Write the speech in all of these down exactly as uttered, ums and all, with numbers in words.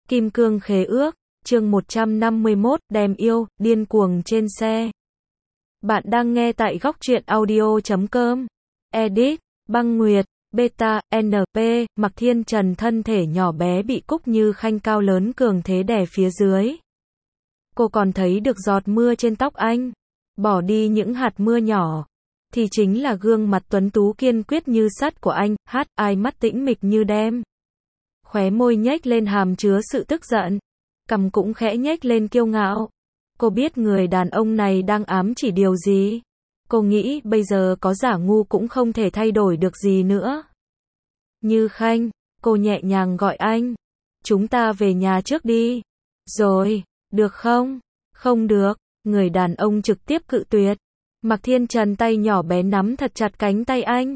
Kim Cương Khế Ước, chương một trăm năm mươi mốt, đem yêu, điên cuồng trên xe. Bạn đang nghe tại góc truyện audio chấm com. Edit, Băng Nguyệt, Beta, en pê, Mạc Thiên Trần thân thể nhỏ bé bị Cúc Như Khanh cao lớn cường thế đè phía dưới. Cô còn thấy được giọt mưa trên tóc anh. Bỏ đi những hạt mưa nhỏ, thì chính là gương mặt tuấn tú kiên quyết như sắt của anh, hát, ai mắt tĩnh mịch như đêm. Khóe môi nhếch lên hàm chứa sự tức giận, cằm cũng khẽ nhếch lên kiêu ngạo. Cô biết người đàn ông này đang ám chỉ điều gì. Cô nghĩ bây giờ có giả ngu cũng không thể thay đổi được gì nữa. Như Khanh, cô nhẹ nhàng gọi anh. Chúng ta về nhà trước đi. Rồi, được không? Không được, người đàn ông trực tiếp cự tuyệt. Mạc Thiên Trần tay nhỏ bé nắm thật chặt cánh tay anh.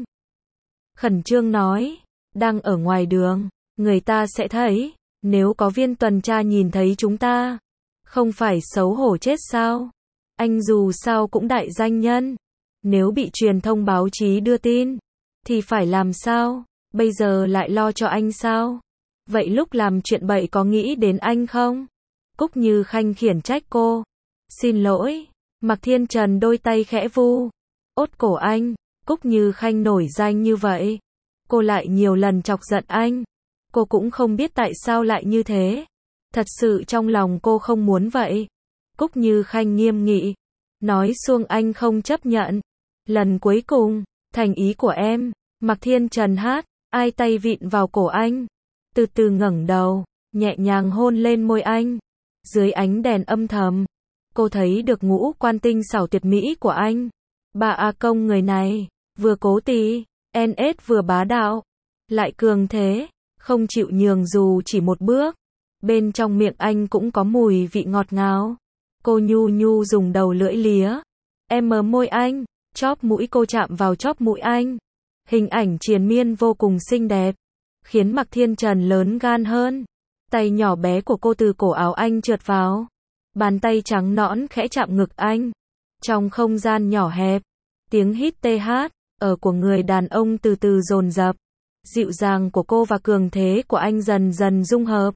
Khẩn trương nói, đang ở ngoài đường, người ta sẽ thấy, nếu có viên tuần tra nhìn thấy chúng ta, không phải xấu hổ chết sao? Anh dù sao cũng đại danh nhân, nếu bị truyền thông báo chí đưa tin, thì phải làm sao? Bây giờ lại lo cho anh sao? Vậy lúc làm chuyện bậy có nghĩ đến anh không? Cúc Như Khanh khiển trách cô. Xin lỗi. Mạc Thiên Trần đôi tay khẽ vu, ốt cổ anh. Cúc Như Khanh nổi danh như vậy, cô lại nhiều lần chọc giận anh. Cô cũng không biết tại sao lại như thế. Thật sự trong lòng cô không muốn vậy. Cúc Như Khanh nghiêm nghị, nói xuông anh không chấp nhận. Lần cuối cùng, thành ý của em. Mạc Thiên Trần hát, ai tay vịn vào cổ anh, từ từ ngẩng đầu, nhẹ nhàng hôn lên môi anh. Dưới ánh đèn âm thầm, cô thấy được ngũ quan tinh xảo tuyệt mỹ của anh. Bà A Công người này, vừa cố tì, en ét vừa bá đạo, lại cường thế, không chịu nhường dù chỉ một bước. Bên trong miệng anh cũng có mùi vị ngọt ngào. Cô nhu nhu dùng đầu lưỡi lía, em mờ môi anh, chóp mũi cô chạm vào chóp mũi anh. Hình ảnh triền miên vô cùng xinh đẹp, khiến Mạc Thiên Trần lớn gan hơn. Tay nhỏ bé của cô từ cổ áo anh trượt vào, bàn tay trắng nõn khẽ chạm ngực anh. Trong không gian nhỏ hẹp, tiếng hít tê hát ở của người đàn ông từ từ dồn dập. Dịu dàng của cô và cường thế của anh dần dần dung hợp.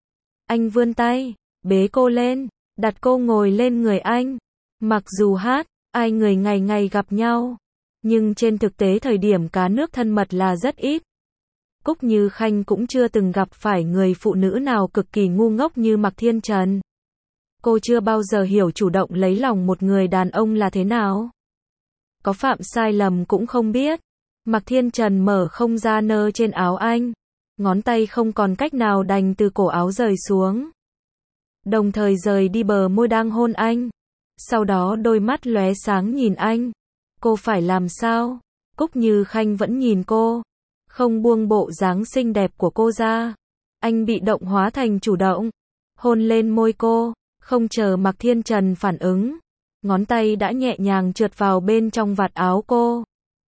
Anh vươn tay, bế cô lên, đặt cô ngồi lên người anh. Mặc dù hát, ai người ngày ngày gặp nhau, nhưng trên thực tế thời điểm cá nước thân mật là rất ít. Cúc Như Khanh cũng chưa từng gặp phải người phụ nữ nào cực kỳ ngu ngốc như Mạc Thiên Trần. Cô chưa bao giờ hiểu chủ động lấy lòng một người đàn ông là thế nào. Có phạm sai lầm cũng không biết. Mạc Thiên Trần mở không gian nơ trên áo anh, ngón tay không còn cách nào đành từ cổ áo rời xuống, đồng thời rời đi bờ môi đang hôn anh. Sau đó đôi mắt lóe sáng nhìn anh. Cô phải làm sao? Cúc Như Khanh vẫn nhìn cô, không buông bộ dáng xinh đẹp của cô ra. Anh bị động hóa thành chủ động, hôn lên môi cô, không chờ Mạc Thiên Trần phản ứng, ngón tay đã nhẹ nhàng trượt vào bên trong vạt áo cô,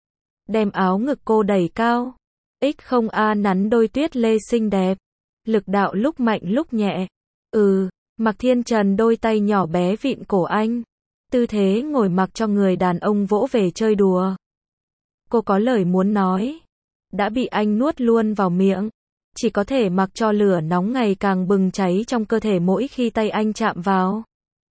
đem áo ngực cô đẩy cao. X không a nắn đôi tuyết lê xinh đẹp, lực đạo lúc mạnh lúc nhẹ. Ừ, Mạc Thiên Trần đôi tay nhỏ bé vịn cổ anh, tư thế ngồi mặc cho người đàn ông vỗ về chơi đùa. Cô có lời muốn nói, đã bị anh nuốt luôn vào miệng, chỉ có thể mặc cho lửa nóng ngày càng bừng cháy trong cơ thể mỗi khi tay anh chạm vào.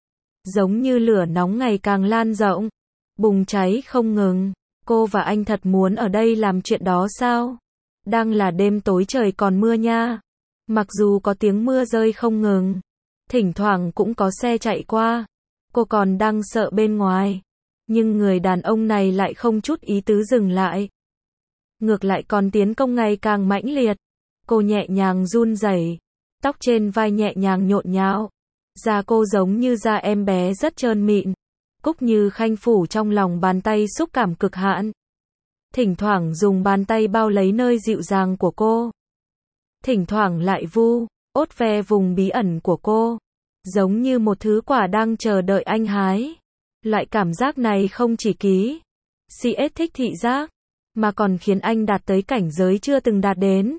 Giống như lửa nóng ngày càng lan rộng, bùng cháy không ngừng. Cô và anh thật muốn ở đây làm chuyện đó sao? Đang là đêm tối trời còn mưa nha. Mặc dù có tiếng mưa rơi không ngừng, thỉnh thoảng cũng có xe chạy qua, cô còn đang sợ bên ngoài, nhưng người đàn ông này lại không chút ý tứ dừng lại. Ngược lại còn tiến công ngày càng mãnh liệt. Cô nhẹ nhàng run rẩy, tóc trên vai nhẹ nhàng nhộn nhạo, da cô giống như da em bé rất trơn mịn. Cúc Như Khanh phủ trong lòng bàn tay xúc cảm cực hạn, thỉnh thoảng dùng bàn tay bao lấy nơi dịu dàng của cô, thỉnh thoảng lại vu, ốt ve vùng bí ẩn của cô, giống như một thứ quả đang chờ đợi anh hái. Loại cảm giác này không chỉ ký xê ét thích thị giác, mà còn khiến anh đạt tới cảnh giới chưa từng đạt đến.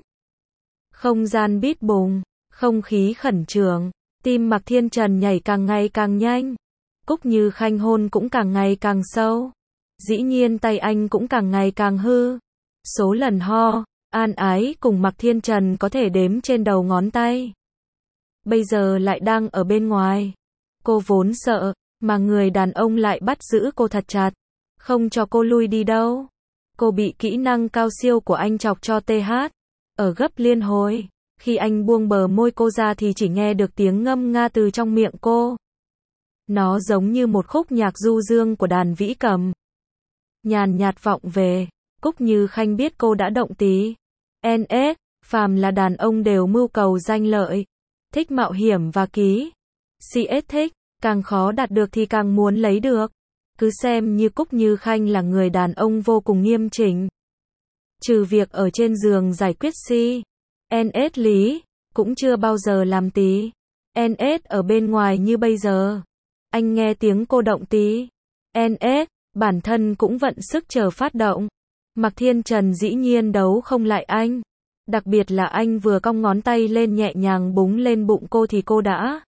Không gian bít bùng, không khí khẩn trương, tim Mạc Thiên Trần nhảy càng ngày càng nhanh. Cúc Như Khanh hôn cũng càng ngày càng sâu. Dĩ nhiên tay anh cũng càng ngày càng hư. Số lần ho, an ái cùng Mạc Thiên Trần có thể đếm trên đầu ngón tay. bây giờ lại đang ở bên ngoài. Cô vốn sợ, mà người đàn ông lại bắt giữ cô thật chặt, không cho cô lui đi đâu. Cô bị kỹ năng cao siêu của anh chọc cho tê hát, ở gấp liên hồi. Khi anh buông bờ môi cô ra thì chỉ nghe được tiếng ngâm nga từ trong miệng cô. Nó giống như một khúc nhạc du dương của đàn vĩ cầm. Nhàn nhạt vọng về, Cúc Như Khanh biết cô đã động tí. en ét, phàm là đàn ông đều mưu cầu danh lợi, thích mạo hiểm và ký. xê ét thích, càng khó đạt được thì càng muốn lấy được. Cứ xem như Cúc Như Khanh là người đàn ông vô cùng nghiêm chỉnh. Trừ việc ở trên giường giải quyết si, en ét lý, cũng chưa bao giờ làm tí. en ét ở bên ngoài như bây giờ. Anh nghe tiếng cô động tí. en ét, bản thân cũng vận sức chờ phát động. Mạc Thiên Trần dĩ nhiên đấu không lại anh. Đặc biệt là anh vừa cong ngón tay lên nhẹ nhàng búng lên bụng cô thì cô đã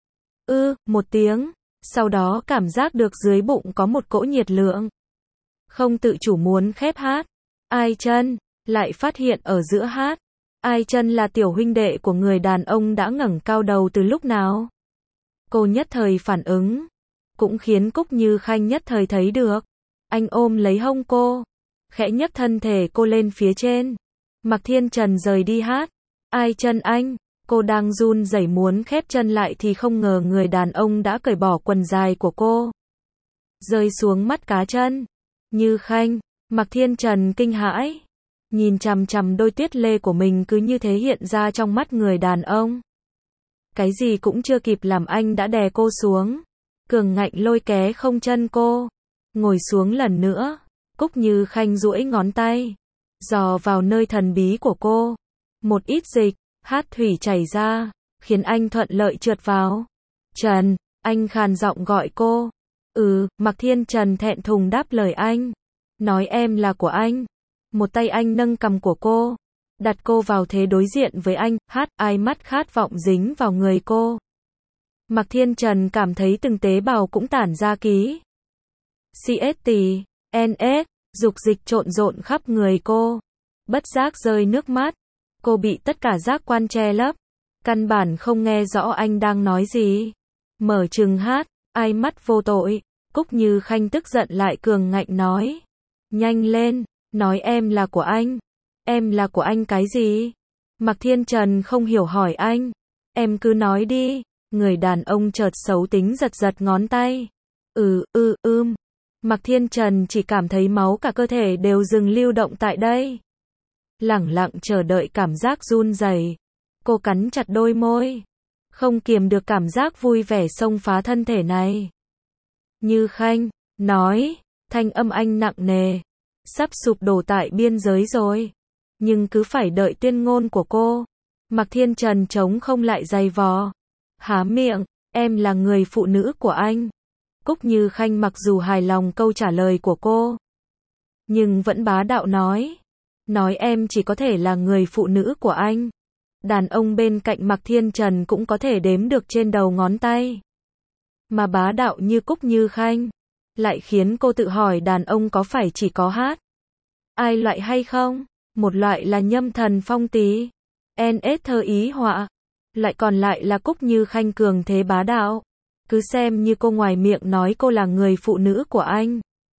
ư, một tiếng. Sau đó cảm giác được dưới bụng có một cỗ nhiệt lượng. Không tự chủ muốn khép hát. Ai Chân, lại phát hiện ở giữa hát. Ai Chân là tiểu huynh đệ của người đàn ông đã ngẩng cao đầu từ lúc nào. Cô nhất thời phản ứng. Cũng khiến Cúc Như Khanh nhất thời thấy được. Anh ôm lấy hông cô. Khẽ nhấc thân thể cô lên phía trên. Mạc Thiên Trần rời đi hát. Ai Chân anh. Cô đang run rẩy muốn khép chân lại thì không ngờ người đàn ông đã cởi bỏ quần dài của cô. Rơi xuống mắt cá chân. Như Khanh. Mạc Thiên Trần kinh hãi. Nhìn chằm chằm đôi tuyết lê của mình cứ như thế hiện ra trong mắt người đàn ông. Cái gì cũng chưa kịp làm anh đã đè cô xuống. Cường ngạnh lôi ké không chân cô. Ngồi xuống lần nữa. Cúc Như Khanh duỗi ngón tay. Dò vào nơi thần bí của cô. Một ít dịch, hát thủy chảy ra. Khiến anh thuận lợi trượt vào. Trần, anh khàn giọng gọi cô. Ừ, Mạc Thiên Trần thẹn thùng đáp lời anh. Nói em là của anh. Một tay anh nâng cằm của cô. Đặt cô vào thế đối diện với anh, hát, ai mắt khát vọng dính vào người cô. Mạc Thiên Trần cảm thấy từng tế bào cũng tản ra ký. xê ét tì, en ét, dục dịch trộn rộn khắp người cô. Bất giác rơi nước mắt. Cô bị tất cả giác quan che lấp. Căn bản không nghe rõ anh đang nói gì. Mở trừng hát, ai mắt vô tội. Cúc Như Khanh tức giận lại cường ngạnh nói. Nhanh lên, nói em là của anh. Em là của anh cái gì? Mạc Thiên Trần không hiểu hỏi anh. Em cứ nói đi. Người đàn ông chợt xấu tính giật giật ngón tay. Ừ, ư, ưm. Mạc Thiên Trần chỉ cảm thấy máu cả cơ thể đều dừng lưu động tại đây. Lẳng lặng chờ đợi cảm giác run rẩy. Cô cắn chặt đôi môi. Không kiềm được cảm giác vui vẻ xông phá thân thể này. Như Khanh, nói, thanh âm anh nặng nề. Sắp sụp đổ tại biên giới rồi. Nhưng cứ phải đợi tuyên ngôn của cô. Mạc Thiên Trần chống không lại giày vò. Há miệng, em là người phụ nữ của anh. Cúc Như Khanh mặc dù hài lòng câu trả lời của cô. Nhưng vẫn bá đạo nói. Nói em chỉ có thể là người phụ nữ của anh. Đàn ông bên cạnh Mạc Thiên Trần cũng có thể đếm được trên đầu ngón tay. Mà bá đạo như Cúc Như Khanh. Lại khiến cô tự hỏi đàn ông có phải chỉ có hát. Ai loại hay không? Một loại là Nhâm Thần Phong tí. en ét thơ ý họa. Lại còn lại là Cúc Như Khanh cường thế bá đạo. Cứ xem như cô ngoài miệng nói cô là người phụ nữ của anh.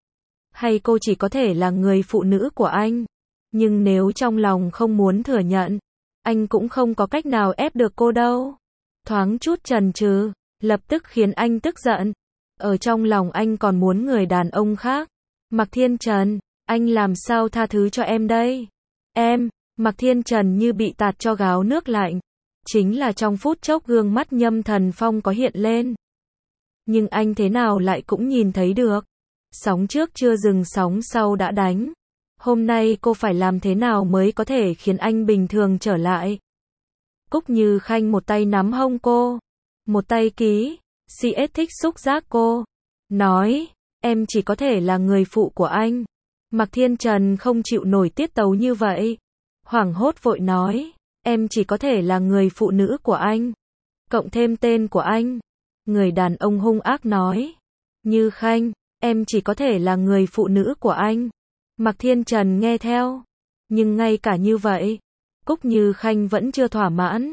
Hay cô chỉ có thể là người phụ nữ của anh. Nhưng nếu trong lòng không muốn thừa nhận, anh cũng không có cách nào ép được cô đâu. Thoáng chút chần chừ, lập tức khiến anh tức giận. Ở trong lòng anh còn muốn người đàn ông khác. Mạc Thiên Trần, anh làm sao tha thứ cho em đây? Em, Mạc Thiên Trần như bị tạt cho gáo nước lạnh. Chính là trong phút chốc gương mắt Nhâm Thần Phong có hiện lên. Nhưng anh thế nào lại cũng nhìn thấy được. Sóng trước chưa dừng sóng sau đã đánh. Hôm nay cô phải làm thế nào mới có thể khiến anh bình thường trở lại? Cúc Như Khanh một tay nắm hông cô. Một tay ký. xê ét thích xúc giác cô. Nói, em chỉ có thể là người phụ của anh. Mạc Thiên Trần không chịu nổi tiết tấu như vậy. Hoảng hốt vội nói, em chỉ có thể là người phụ nữ của anh. Cộng thêm tên của anh. Người đàn ông hung ác nói. Như Khanh, em chỉ có thể là người phụ nữ của anh. Mạc Thiên Trần nghe theo. Nhưng ngay cả như vậy, Cúc Như Khanh vẫn chưa thỏa mãn.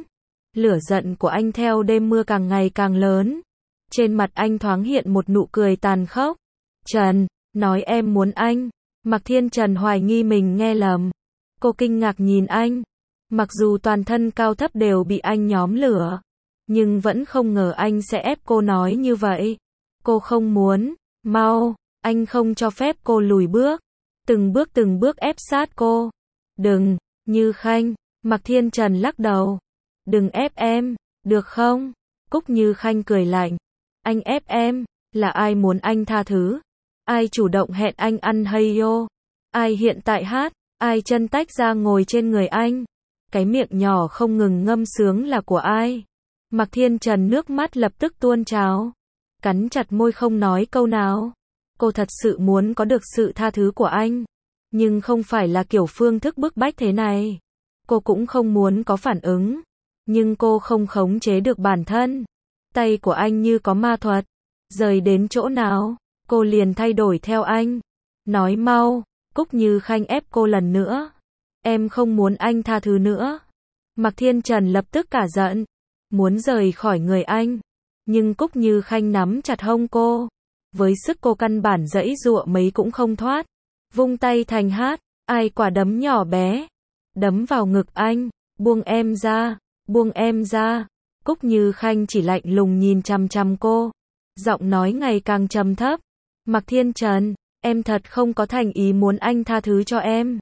Lửa giận của anh theo đêm mưa càng ngày càng lớn. Trên mặt anh thoáng hiện một nụ cười tàn khốc. Trần, nói em muốn anh. Mạc Thiên Trần hoài nghi mình nghe lầm. Cô kinh ngạc nhìn anh. Mặc dù toàn thân cao thấp đều bị anh nhóm lửa, nhưng vẫn không ngờ anh sẽ ép cô nói như vậy. Cô không muốn. Mau, anh không cho phép cô lùi bước. Từng bước từng bước ép sát cô. Đừng, Như Khanh. Mạc Thiên Trần lắc đầu. Đừng ép em, được không? Cúc Như Khanh cười lạnh. Anh ép em, là ai muốn anh tha thứ? Ai chủ động hẹn anh ăn hay yo? Ai hiện tại hát? Ai chân tách ra ngồi trên người anh? Cái miệng nhỏ không ngừng ngâm sướng là của ai? Mạc Thiên Trần nước mắt lập tức tuôn trào. Cắn chặt môi không nói câu nào. Cô thật sự muốn có được sự tha thứ của anh. Nhưng không phải là kiểu phương thức bức bách thế này. Cô cũng không muốn có phản ứng. Nhưng cô không khống chế được bản thân. Tay của anh như có ma thuật. Rời đến chỗ nào, cô liền thay đổi theo anh. Nói mau. Cúc Như Khanh ép cô lần nữa. Em không muốn anh tha thứ nữa. Mạc Thiên Trần lập tức cả giận. Muốn rời khỏi người anh. Nhưng Cúc Như Khanh nắm chặt hông cô. Với sức cô căn bản giãy giụa mấy cũng không thoát. Vung tay thành hát. Ai quả đấm nhỏ bé. Đấm vào ngực anh. Buông em ra. Buông em ra. Cúc Như Khanh chỉ lạnh lùng nhìn chằm chằm cô. Giọng nói ngày càng trầm thấp. Mạc Thiên Trần, em thật không có thành ý muốn anh tha thứ cho em.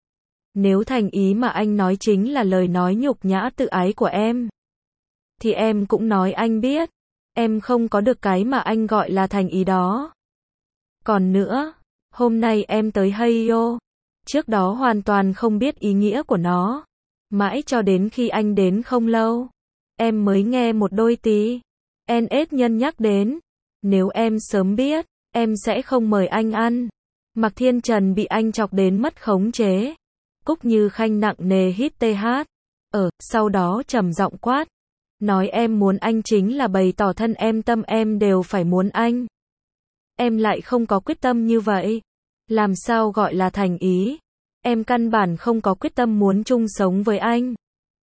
Nếu thành ý mà anh nói chính là lời nói nhục nhã tự ái của em, thì em cũng nói anh biết. Em không có được cái mà anh gọi là thành ý đó. Còn nữa, hôm nay em tới Heyo. Trước đó hoàn toàn không biết ý nghĩa của nó. Mãi cho đến khi anh đến không lâu, em mới nghe một đôi tí. En ết nhân nhắc đến. Nếu em sớm biết, em sẽ không mời anh ăn. Mạc Thiên Trần bị anh chọc đến mất khống chế. Cúc Như Khanh nặng nề hít tê hát. Ở, sau đó trầm giọng quát. Nói em muốn anh chính là bày tỏ thân em tâm em đều phải muốn anh. Em lại không có quyết tâm như vậy. Làm sao gọi là thành ý? Em căn bản không có quyết tâm muốn chung sống với anh.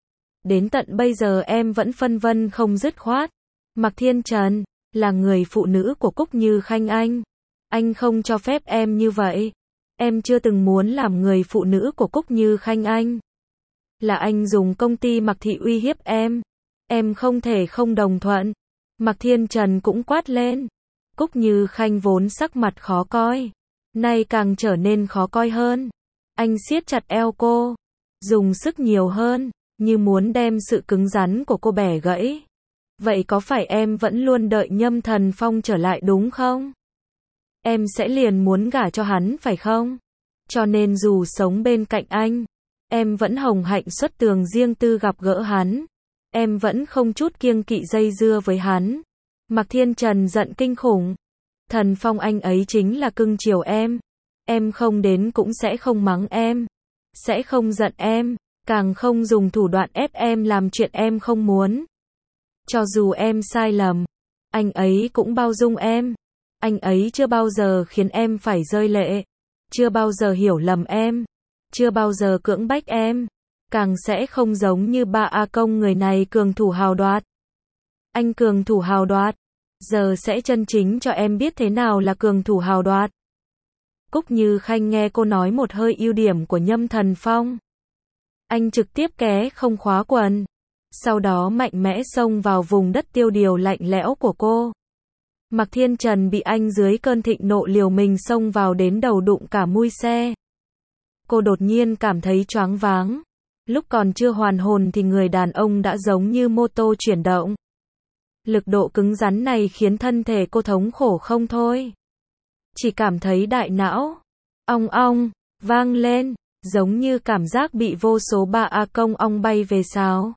Đến tận bây giờ em vẫn phân vân không dứt khoát. Mạc Thiên Trần, là người phụ nữ của Cúc Như Khanh anh. Anh không cho phép em như vậy. Em chưa từng muốn làm người phụ nữ của Cúc Như Khanh anh. Là anh dùng công ty Mạc Thị uy hiếp em. Em không thể không đồng thuận. Mạc Thiên Trần cũng quát lên. Cúc Như Khanh vốn sắc mặt khó coi, nay càng trở nên khó coi hơn. Anh siết chặt eo cô, dùng sức nhiều hơn, như muốn đem sự cứng rắn của cô bẻ gãy. Vậy có phải em vẫn luôn đợi Nhâm Thần Phong trở lại đúng không? Em sẽ liền muốn gả cho hắn phải không? Cho nên dù sống bên cạnh anh, em vẫn hồng hạnh xuất tường riêng tư gặp gỡ hắn. Em vẫn không chút kiêng kỵ dây dưa với hắn. Mạc Thiên Trần giận kinh khủng. Thần Phong anh ấy chính là cưng chiều em. Em không đến cũng sẽ không mắng em. Sẽ không giận em. Càng không dùng thủ đoạn ép em làm chuyện em không muốn. Cho dù em sai lầm, anh ấy cũng bao dung em. Anh ấy chưa bao giờ khiến em phải rơi lệ. Chưa bao giờ hiểu lầm em. Chưa bao giờ cưỡng bách em. Càng sẽ không giống như ba A Công người này cường thủ hào đoạt. Anh cường thủ hào đoạt. Giờ sẽ chân chính cho em biết thế nào là cường thủ hào đoạt. Cúc Như Khanh nghe cô nói một hơi ưu điểm của Nhâm Thần Phong. Anh trực tiếp ké không khóa quần. Sau đó mạnh mẽ xông vào vùng đất tiêu điều lạnh lẽo của cô. Mạc Thiên Trần bị anh dưới cơn thịnh nộ liều mình xông vào đến đầu đụng cả mui xe. Cô đột nhiên cảm thấy choáng váng. Lúc còn chưa hoàn hồn thì người đàn ông đã giống như mô tô chuyển động. Lực độ cứng rắn này khiến thân thể cô thống khổ không thôi. Chỉ cảm thấy đại não ong ong vang lên, giống như cảm giác bị vô số ba A Công ong bay về sáo.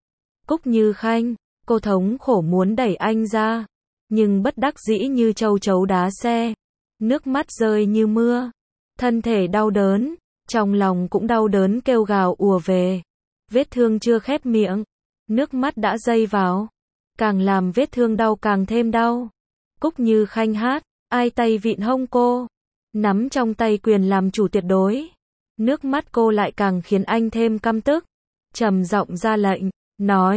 Cúc Như Khanh, cô thống khổ muốn đẩy anh ra, nhưng bất đắc dĩ như châu chấu đá xe. Nước mắt rơi như mưa, thân thể đau đớn, trong lòng cũng đau đớn kêu gào ùa về. Vết thương chưa khép miệng, nước mắt đã dây vào, càng làm vết thương đau càng thêm đau. Cúc Như Khanh hát, ai tay vịn hông cô, nắm trong tay quyền làm chủ tuyệt đối. Nước mắt cô lại càng khiến anh thêm căm tức. Trầm giọng ra lệnh, nói,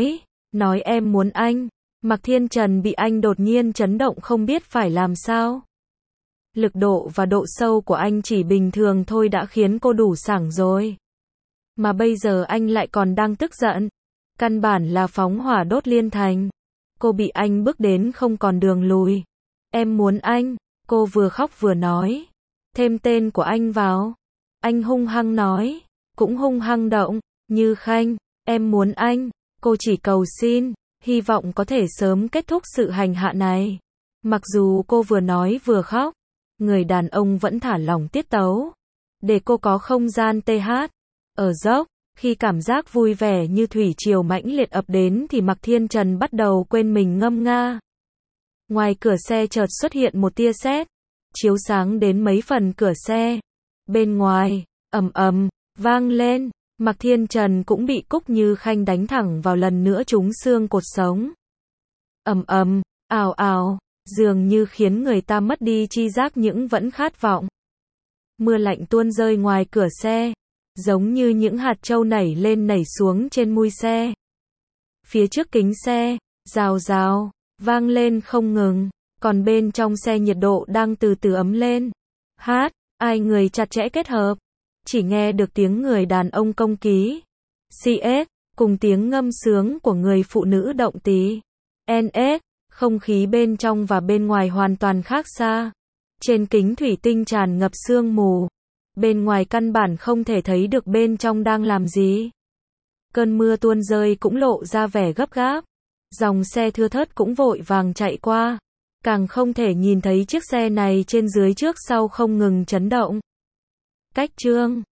nói em muốn anh. Mạc Thiên Trần bị anh đột nhiên chấn động không biết phải làm sao. Lực độ và độ sâu của anh chỉ bình thường thôi đã khiến cô đủ sảng rồi. Mà bây giờ anh lại còn đang tức giận. Căn bản là phóng hỏa đốt liên thành. Cô bị anh bức đến không còn đường lùi. Em muốn anh, cô vừa khóc vừa nói. Thêm tên của anh vào. Anh hung hăng nói, cũng hung hăng động, Như Khanh, em muốn anh, cô chỉ cầu xin, hy vọng có thể sớm kết thúc sự hành hạ này. Mặc dù cô vừa nói vừa khóc, người đàn ông vẫn thả lỏng tiết tấu, để cô có không gian tê hát. Ở dốc, khi cảm giác vui vẻ như thủy triều mãnh liệt ập đến thì Mạc Thiên Trần bắt đầu quên mình ngâm nga. Ngoài cửa xe chợt xuất hiện một tia sét, chiếu sáng đến mấy phần cửa xe. Bên ngoài, ầm ầm, vang lên, Mạc Thiên Trần cũng bị Cúc Như Khanh đánh thẳng vào lần nữa trúng xương cột sống. Ầm ầm, ào ào, dường như khiến người ta mất đi tri giác nhưng vẫn khát vọng. Mưa lạnh tuôn rơi ngoài cửa xe, giống như những hạt châu nảy lên nảy xuống trên mui xe. Phía trước kính xe, rào rào, vang lên không ngừng, còn bên trong xe nhiệt độ đang từ từ ấm lên. Hát, ai người chặt chẽ kết hợp, chỉ nghe được tiếng người đàn ông công ký, xê ét, cùng tiếng ngâm sướng của người phụ nữ động tí, en ét, không khí bên trong và bên ngoài hoàn toàn khác xa. Trên kính thủy tinh tràn ngập sương mù, bên ngoài căn bản không thể thấy được bên trong đang làm gì. Cơn mưa tuôn rơi cũng lộ ra vẻ gấp gáp, dòng xe thưa thớt cũng vội vàng chạy qua, càng không thể nhìn thấy chiếc xe này trên dưới trước sau không ngừng chấn động. Cách chương